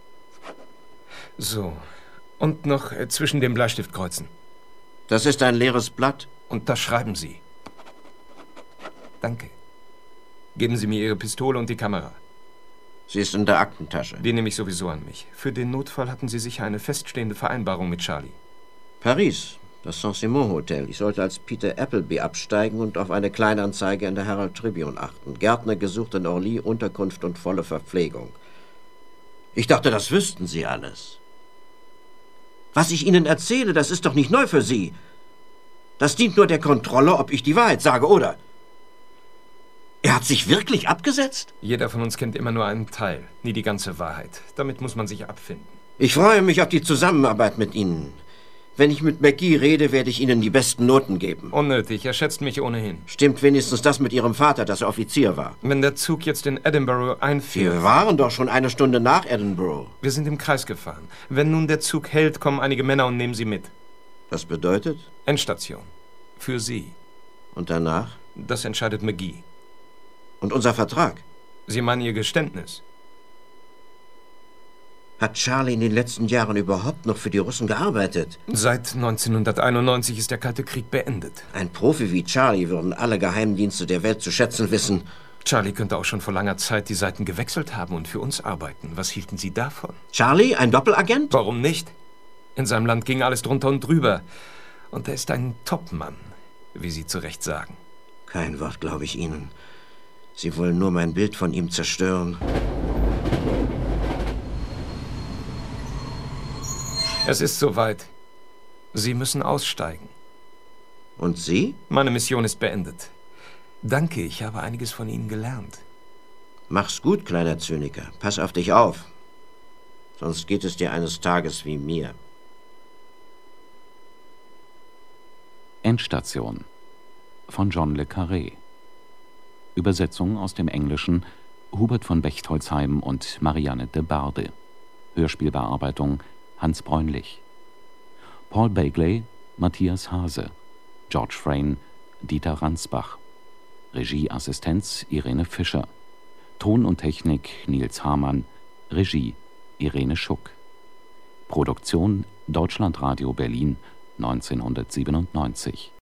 So. Und noch äh, zwischen dem Bleistift kreuzen. Das ist ein leeres Blatt. Unterschreiben Sie. Danke. Geben Sie mir Ihre Pistole und die Kamera. Sie ist in der Aktentasche. Die nehme ich sowieso an mich. Für den Notfall hatten Sie sicher eine feststehende Vereinbarung mit Charlie. Paris, das Saint-Simon Hotel. Ich sollte als Peter Appleby absteigen und auf eine Kleinanzeige in der Herald Tribune achten. Gärtner gesucht in Orly, Unterkunft und volle Verpflegung. Ich dachte, das wüssten Sie alles. Was ich Ihnen erzähle, das ist doch nicht neu für Sie. Das dient nur der Kontrolle, ob ich die Wahrheit sage, oder? Er hat sich wirklich abgesetzt? Jeder von uns kennt immer nur einen Teil, nie die ganze Wahrheit. Damit muss man sich abfinden. Ich freue mich auf die Zusammenarbeit mit Ihnen. Wenn ich mit McGee rede, werde ich Ihnen die besten Noten geben. Unnötig, er schätzt mich ohnehin. Stimmt wenigstens das mit Ihrem Vater, dass er Offizier war? Wenn der Zug jetzt in Edinburgh einfährt... Wir waren doch schon eine Stunde nach Edinburgh. Wir sind im Kreis gefahren. Wenn nun der Zug hält, kommen einige Männer und nehmen Sie mit. Das bedeutet? Endstation. Für Sie. Und danach? Das entscheidet McGee. Und unser Vertrag? Sie meinen Ihr Geständnis? Hat Charlie in den letzten Jahren überhaupt noch für die Russen gearbeitet? Seit neunzehnhunderteinundneunzig ist der Kalte Krieg beendet. Ein Profi wie Charlie würden alle Geheimdienste der Welt zu schätzen wissen. Charlie könnte auch schon vor langer Zeit die Seiten gewechselt haben und für uns arbeiten. Was hielten Sie davon? Charlie, ein Doppelagent? Warum nicht? In seinem Land ging alles drunter und drüber. Und er ist ein Topmann, wie Sie zu Recht sagen. Kein Wort glaube ich Ihnen. Sie wollen nur mein Bild von ihm zerstören. Es ist soweit. Sie müssen aussteigen. Und Sie? Meine Mission ist beendet. Danke, ich habe einiges von Ihnen gelernt. Mach's gut, kleiner Zyniker. Pass auf dich auf. Sonst geht es dir eines Tages wie mir. Endstation von John le Carré. Übersetzung aus dem Englischen Hubert von Bechtolzheim und Marianne de Barde. Hörspielbearbeitung Hans Bräunlich. Paul Begley, Matthias Hase. George Frayne, Dieter Ransbach. Regieassistenz Irene Fischer. Ton und Technik Nils Hamann. Regie Irene Schuck. Produktion Deutschlandradio Berlin neunzehnhundertsiebenundneunzig.